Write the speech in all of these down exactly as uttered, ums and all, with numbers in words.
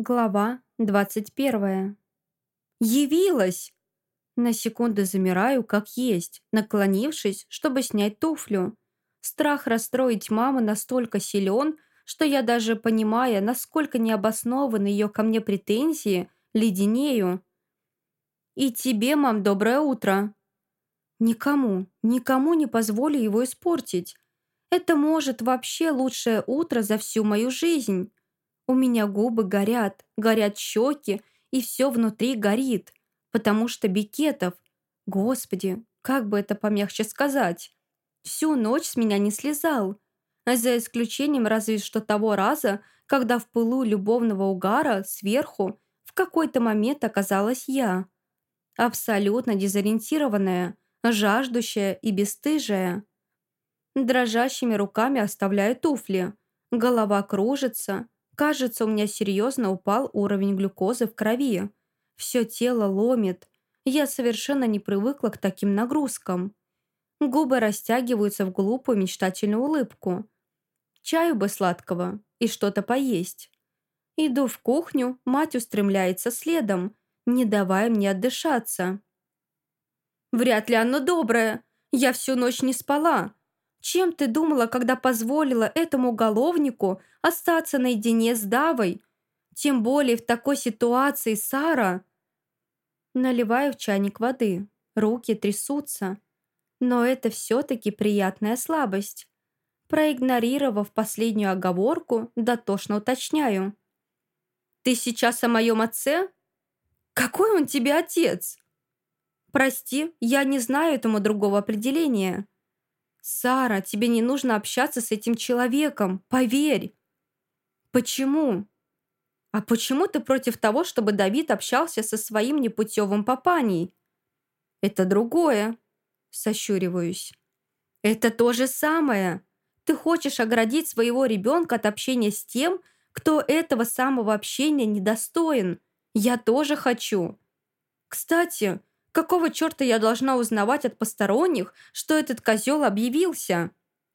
Глава двадцать первая. Явилась! На секунду замираю, как есть, наклонившись, чтобы снять туфлю. Страх расстроить маму настолько силен, что я даже, понимая, насколько необоснованы ее ко мне претензии, леденею. «И тебе, мам, доброе утро!» Никому, никому не позволю его испортить. Это может вообще лучшее утро за всю мою жизнь. У меня губы горят, горят щеки, и все внутри горит, потому что Бекетов, господи, как бы это помягче сказать, всю ночь с меня не слезал, а за исключением разве что того раза, когда в пылу любовного угара сверху в какой-то момент оказалась я, абсолютно дезориентированная, жаждущая и бесстыжая. Дрожащими руками оставляю туфли. Голова кружится. Кажется, у меня серьезно упал уровень глюкозы в крови. Все тело ломит. Я совершенно не привыкла к таким нагрузкам. Губы растягиваются в глупую мечтательную улыбку. Чаю бы сладкого и что-то поесть. Иду в кухню, мать устремляется следом, не давая мне отдышаться. «Вряд ли оно доброе. Я всю ночь не спала. Чем ты думала, когда позволила этому уголовнику остаться наедине с Давой? Тем более в такой ситуации, Сара!» Наливаю в чайник воды. Руки трясутся. Но это все-таки приятная слабость. Проигнорировав последнюю оговорку, дотошно уточняю. «Ты сейчас о моем отце? Какой он тебе отец?» «Прости, я не знаю этому другого определения». «Сара, тебе не нужно общаться с этим человеком, поверь». «Почему?» «А почему ты против того, чтобы Давид общался со своим непутевым папаней?» «Это другое», — сощуриваюсь. «Это то же самое. Ты хочешь оградить своего ребенка от общения с тем, кто этого самого общения недостоин. Я тоже хочу. Кстати, какого черта я должна узнавать от посторонних, что этот козел объявился?»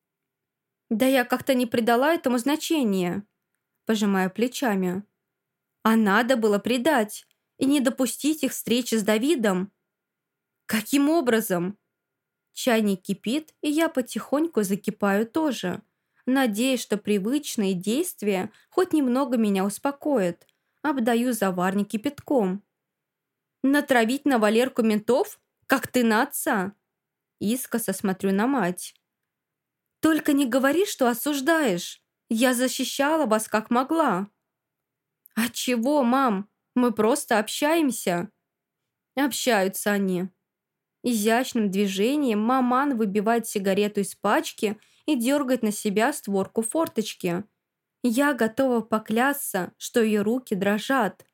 «Да я как-то не придала этому значения», — пожимая плечами. «А надо было предать и не допустить их встречи с Давидом». «Каким образом?» Чайник кипит, и я потихоньку закипаю тоже, надеясь, что привычные действия хоть немного меня успокоят. Обдаю заварник кипятком. «Натравить на Валерку ментов? Как ты на отца?» Искоса смотрю на мать. «Только не говори, что осуждаешь. Я защищала вас как могла». «А чего, мам? Мы просто общаемся». Общаются они. Изящным движением маман выбивает сигарету из пачки и дергает на себя створку форточки. Я готова поклясться, что ее руки дрожат.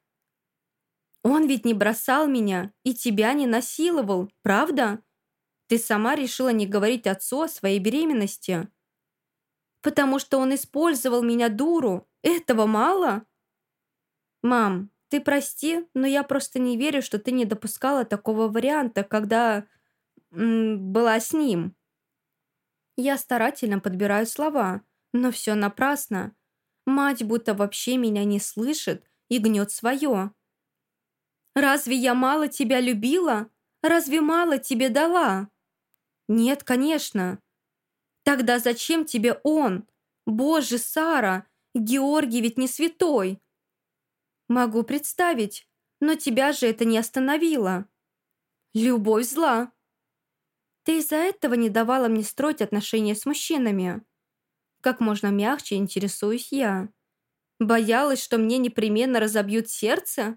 «Он ведь не бросал меня и тебя не насиловал, правда? Ты сама решила не говорить отцу о своей беременности». «Потому что он использовал меня, дуру. Этого мало?» «Мам, ты прости, но я просто не верю, что ты не допускала такого варианта, когда м, была с ним». Я старательно подбираю слова, но все напрасно. Мать будто вообще меня не слышит и гнет свое. «Разве я мало тебя любила? Разве мало тебе дала?» «Нет, конечно». «Тогда зачем тебе он? Боже, Сара, Георгий ведь не святой». «Могу представить, но тебя же это не остановило». «Любовь зла». «Ты из-за этого не давала мне строить отношения с мужчинами?» Как можно мягче интересуюсь я. «Боялась, что мне непременно разобьют сердце?»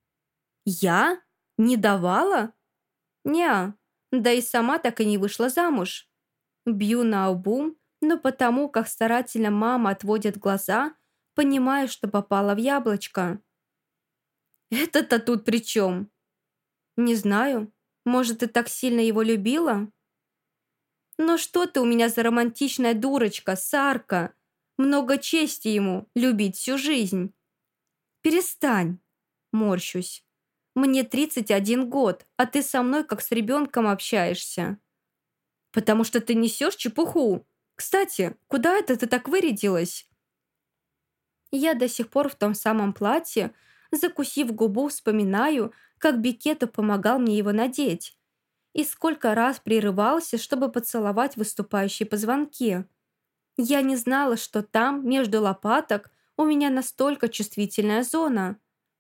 «Я? Не давала?» «Неа, да и сама так и не вышла замуж». Бью наобум, но потому, как старательно мама отводит глаза, понимаю, что попала в яблочко. «Это-то тут при чем?» «Не знаю. Может, ты так сильно его любила?» «Ну что ты у меня за романтичная дурочка, Сарка? Много чести ему, любить всю жизнь». «Перестань!» – морщусь. «Мне тридцать один год, а ты со мной как с ребенком общаешься». «Потому что ты несешь чепуху. Кстати, куда это ты так вырядилась?» Я до сих пор в том самом платье, закусив губу, вспоминаю, как Бекетов помогал мне его надеть. И сколько раз прерывался, чтобы поцеловать выступающие позвонки. Я не знала, что там, между лопаток, у меня настолько чувствительная зона.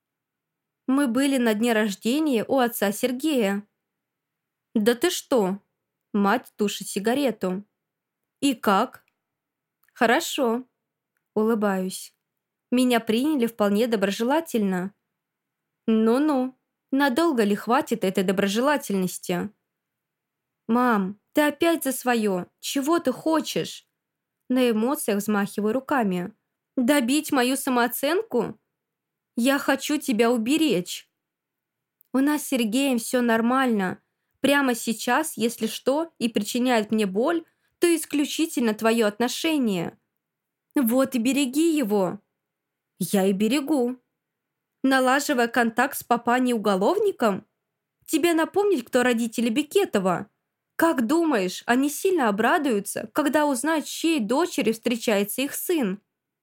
Мы были на дне рождения у отца Сергея. «Да ты что?» Мать тушит сигарету. «И как?» «Хорошо», улыбаюсь. Меня приняли вполне доброжелательно. Ну-ну, надолго ли хватит этой доброжелательности? «Мам, ты опять за свое. Чего ты хочешь?» На эмоциях взмахиваю руками. «Добить мою самооценку? Я хочу тебя уберечь. У нас с Сергеем все нормально. Прямо сейчас, если что, и причиняет мне боль, то исключительно твое отношение. Вот и береги его». Я и берегу. Налаживая контакт с папаней-уголовником? Тебе напомнить, кто родители Бекетова? Как думаешь, они сильно обрадуются, когда узнают, с чьей дочерью встречается их сын?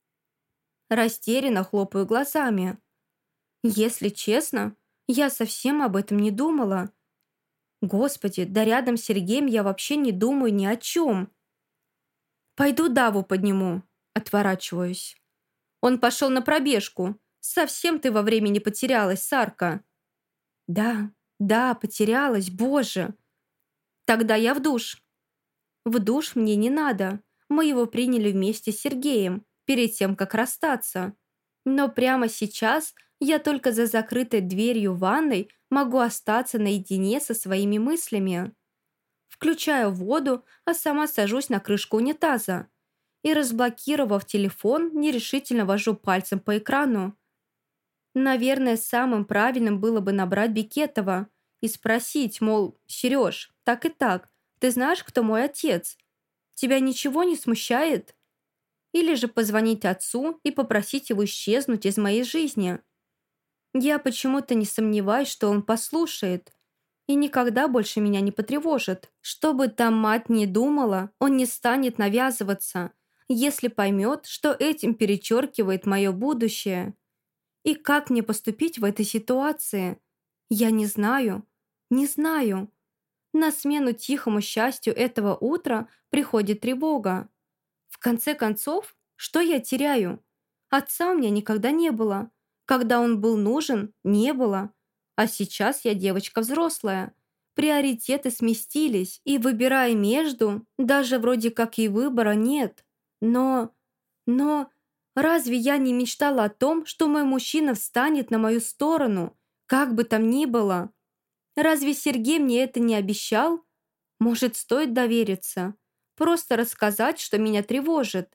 Растерянно хлопаю глазами. Если честно, я совсем об этом не думала. Господи, да рядом с Сергеем я вообще не думаю ни о чем. Пойду Даву подниму. Отворачиваюсь. Он пошел на пробежку. Совсем ты во времени потерялась, Сарка. Да, да, потерялась, боже. Тогда я в душ. В душ мне не надо. Мы его приняли вместе с Сергеем, перед тем, как расстаться. Но прямо сейчас я только за закрытой дверью ванной могу остаться наедине со своими мыслями. Включаю воду, а сама сажусь на крышку унитаза. И, разблокировав телефон, нерешительно вожу пальцем по экрану. Наверное, самым правильным было бы набрать Бекетова и спросить, мол, «Сереж, так и так, ты знаешь, кто мой отец? Тебя ничего не смущает?» Или же позвонить отцу и попросить его исчезнуть из моей жизни. Я почему-то не сомневаюсь, что он послушает и никогда больше меня не потревожит. Что бы там мать ни думала, он не станет навязываться, если поймет, что этим перечеркивает мое будущее. И как мне поступить в этой ситуации? Я не знаю, не знаю. На смену тихому счастью этого утра приходит тревога. В конце концов, что я теряю? Отца у меня никогда не было. Когда он был нужен, не было. А сейчас я девочка взрослая. Приоритеты сместились, и выбирая между, даже вроде как и выбора нет. Но... но... Разве я не мечтала о том, что мой мужчина встанет на мою сторону, как бы там ни было? Разве Сергей мне это не обещал? Может, стоит довериться? Просто рассказать, что меня тревожит?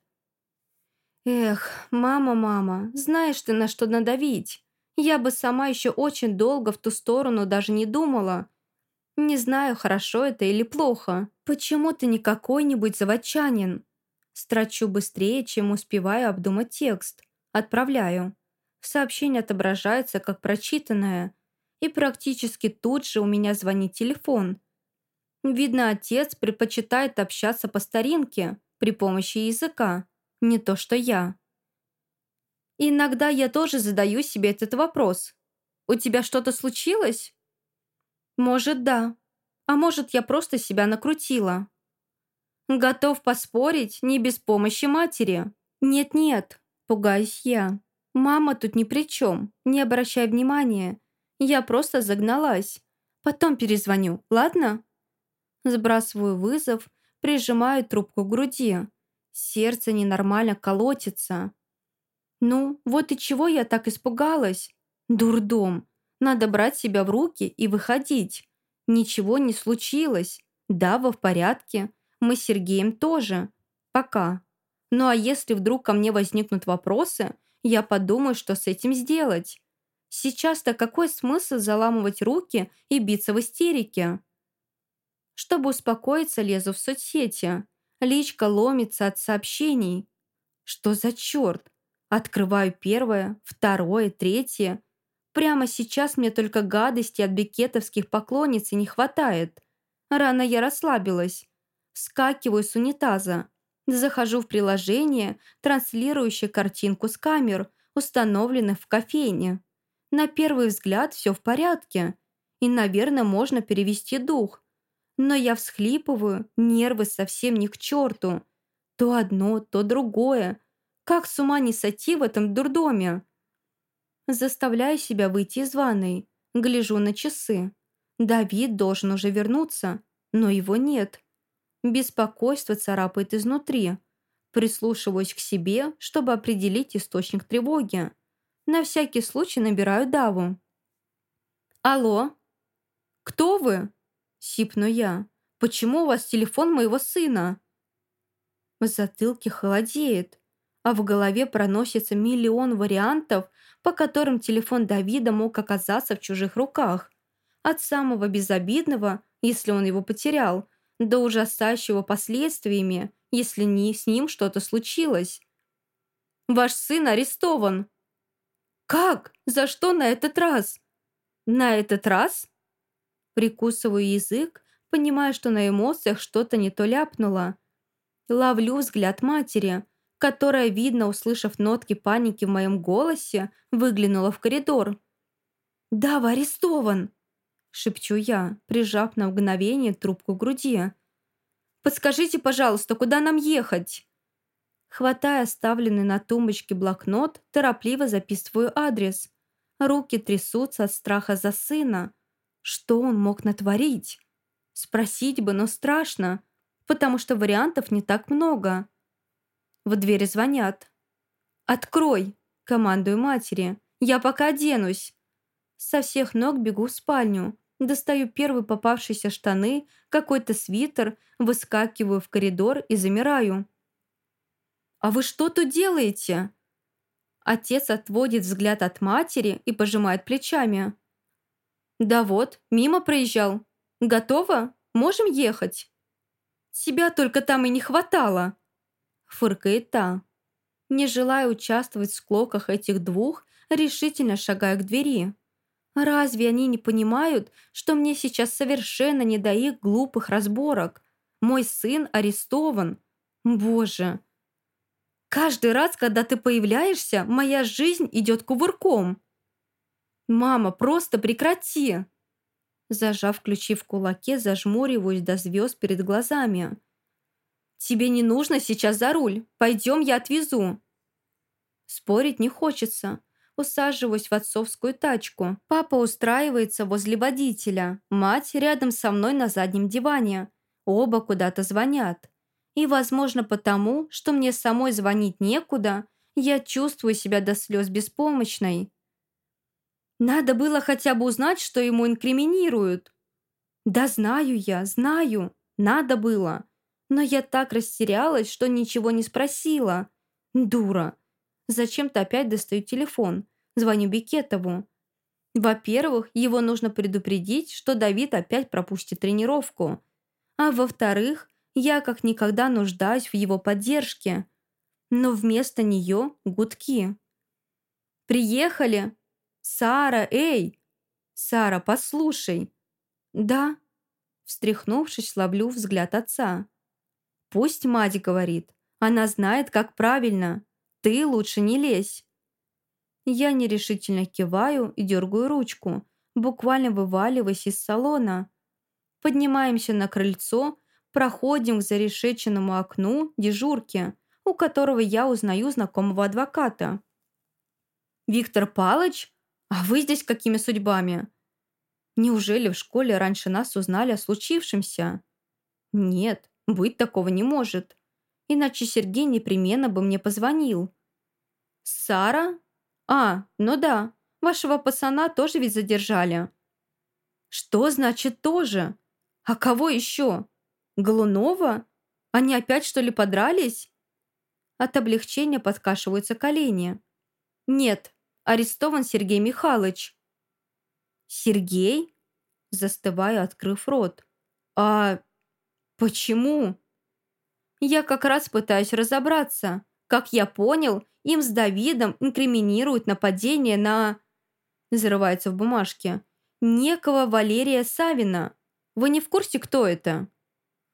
Эх, мама, мама, знаешь ты, на что надавить? Я бы сама еще очень долго в ту сторону даже не думала. Не знаю, хорошо это или плохо. Почему ты не какой-нибудь заводчанин? Строчу быстрее, чем успеваю обдумать текст. Отправляю. Сообщение отображается как прочитанное. И практически тут же у меня звонит телефон. Видно, отец предпочитает общаться по старинке, при помощи языка. Не то, что я. Иногда я тоже задаю себе этот вопрос. «У тебя что-то случилось?» Может, да. А может, я просто себя накрутила. Готов поспорить, не без помощи матери. Нет-нет, пугаюсь я. Мама тут ни при чем, не обращай внимания. Я просто загналась. Потом перезвоню, ладно? Сбрасываю вызов, прижимаю трубку к груди. Сердце ненормально колотится. Ну, вот и чего я так испугалась? Дурдом. Надо брать себя в руки и выходить. Ничего не случилось. Дава в порядке. Мы с Сергеем тоже. Пока. Ну а если вдруг ко мне возникнут вопросы, я подумаю, что с этим сделать. Сейчас-то какой смысл заламывать руки и биться в истерике? Чтобы успокоиться, лезу в соцсети. Личка ломится от сообщений. Что за черт? Открываю первое, второе, третье. Прямо сейчас мне только гадости от бекетовских поклонниц и не хватает. Рано я расслабилась. Вскакиваю с унитаза. Захожу в приложение, транслирующее картинку с камер, установленных в кофейне. На первый взгляд все в порядке, и, наверное, можно перевести дух. Но я всхлипываю, нервы совсем не к черту. То одно, то другое. Как с ума не сойти в этом дурдоме? Заставляю себя выйти из ванной. Гляжу на часы. Давид должен уже вернуться, но его нет. Беспокойство царапает изнутри. Прислушиваюсь к себе, чтобы определить источник тревоги. На всякий случай набираю Даву. «Алло? Кто вы?» – сипну я. «Почему у вас телефон моего сына?» В затылке холодеет, а в голове проносится миллион вариантов, по которым телефон Давида мог оказаться в чужих руках. От самого безобидного, если он его потерял, до ужасающего последствиями, если не с ним что-то случилось. «Ваш сын арестован!» «Как? За что на этот раз?» «На этот раз?» Прикусываю язык, понимая, что на эмоциях что-то не то ляпнуло. Ловлю взгляд матери, которая, видно, услышав нотки паники в моем голосе, выглянула в коридор. «Дава арестован!» – шепчу я, прижав на мгновение трубку к груди. «Подскажите, пожалуйста, куда нам ехать?» Хватая оставленный на тумбочке блокнот, торопливо записываю адрес. Руки трясутся от страха за сына. Что он мог натворить? Спросить бы, но страшно, потому что вариантов не так много. В двери звонят. «Открой!» – командую матери. «Я пока оденусь!» Со всех ног бегу в спальню. Достаю первые попавшиеся штаны, какой-то свитер, выскакиваю в коридор и замираю. «А вы что тут делаете?» Отец отводит взгляд от матери и пожимает плечами. «Да вот, мимо проезжал. Готово? Можем ехать?» «Тебя только там и не хватало!» Фыркает та. Не желая участвовать в склоках этих двух, решительно шагаю к двери. Разве они не понимают, что мне сейчас совершенно не до их глупых разборок? Мой сын арестован. Боже! Каждый раз, когда ты появляешься, моя жизнь идет кувырком. «Мама, просто прекрати!» Зажав ключи в кулаке, зажмуриваюсь до звезд перед глазами. «Тебе не нужно сейчас за руль. Пойдем, я отвезу». Спорить не хочется. Усаживаюсь в отцовскую тачку. Папа устраивается возле водителя. Мать рядом со мной на заднем диване. Оба куда-то звонят. И, возможно, потому, что мне самой звонить некуда, я чувствую себя до слез беспомощной. Надо было хотя бы узнать, что ему инкриминируют. Да знаю я, знаю. Надо было. Но я так растерялась, что ничего не спросила. Дура. Зачем-то опять достаю телефон. Звоню Бекетову. Во-первых, его нужно предупредить, что Давид опять пропустит тренировку. А во-вторых, я как никогда нуждаюсь в его поддержке. Но вместо нее гудки. «Приехали? Сара, эй! Сара, послушай!» «Да?» Встряхнувшись, ловлю взгляд отца. «Пусть мать говорит. Она знает, как правильно. Ты лучше не лезь». Я нерешительно киваю и дергаю ручку, буквально вываливаясь из салона. Поднимаемся на крыльцо, проходим к зарешеченному окну дежурки, у которого я узнаю знакомого адвоката. «Виктор Палыч? А вы здесь какими судьбами?» Неужели в школе раньше нас узнали о случившемся? Нет, быть такого не может. Иначе Сергей непременно бы мне позвонил. «Сара? А, ну да, вашего пацана тоже ведь задержали». «Что значит тоже? А кого еще? Голунова? Они опять, что ли, подрались?» От облегчения подкашиваются колени. «Нет, арестован Сергей Михайлович». «Сергей?» Застываю, открыв рот. «А почему?» «Я как раз пытаюсь разобраться. Как я понял, им с Давидом инкриминируют нападение на...» Зарывается в бумажке. «Некого Валерия Савина. Вы не в курсе, кто это?»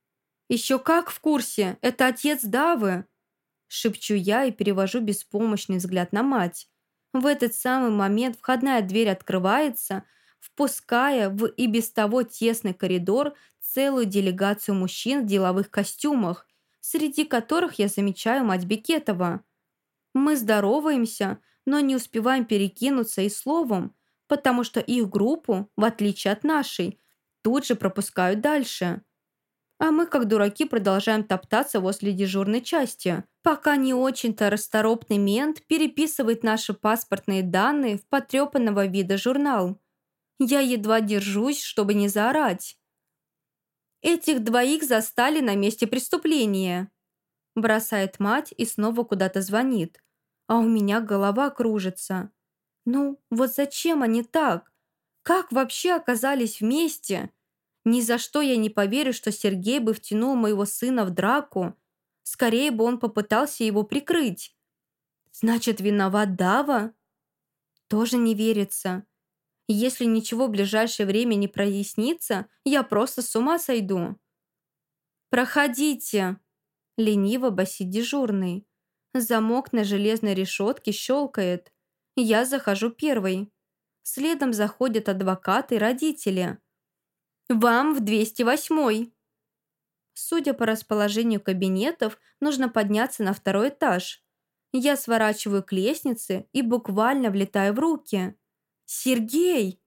«Еще как в курсе! Это отец Давы!» Шепчу я и перевожу беспомощный взгляд на мать. В этот самый момент входная дверь открывается, впуская в и без того тесный коридор целую делегацию мужчин в деловых костюмах, среди которых я замечаю мать Бекетова. Мы здороваемся, но не успеваем перекинуться и словом, потому что их группу, в отличие от нашей, тут же пропускают дальше. А мы, как дураки, продолжаем топтаться возле дежурной части, пока не очень-то расторопный мент переписывает наши паспортные данные в потрепанного вида журнал. Я едва держусь, чтобы не заорать. «Этих двоих застали на месте преступления», бросает мать и снова куда-то звонит. А у меня голова кружится. Ну, вот зачем они так? Как вообще оказались вместе? Ни за что я не поверю, что Сергей бы втянул моего сына в драку. Скорее бы он попытался его прикрыть. Значит, виноват Дава? Тоже не верится. Если ничего в ближайшее время не прояснится, я просто с ума сойду. «Проходите!» – лениво басит дежурный. Замок на железной решетке щелкает. Я захожу первой. Следом заходят адвокаты и родители. «Вам в двести восьмой!» Судя по расположению кабинетов, нужно подняться на второй этаж. Я сворачиваю к лестнице и буквально влетаю в руки. «Сергей!»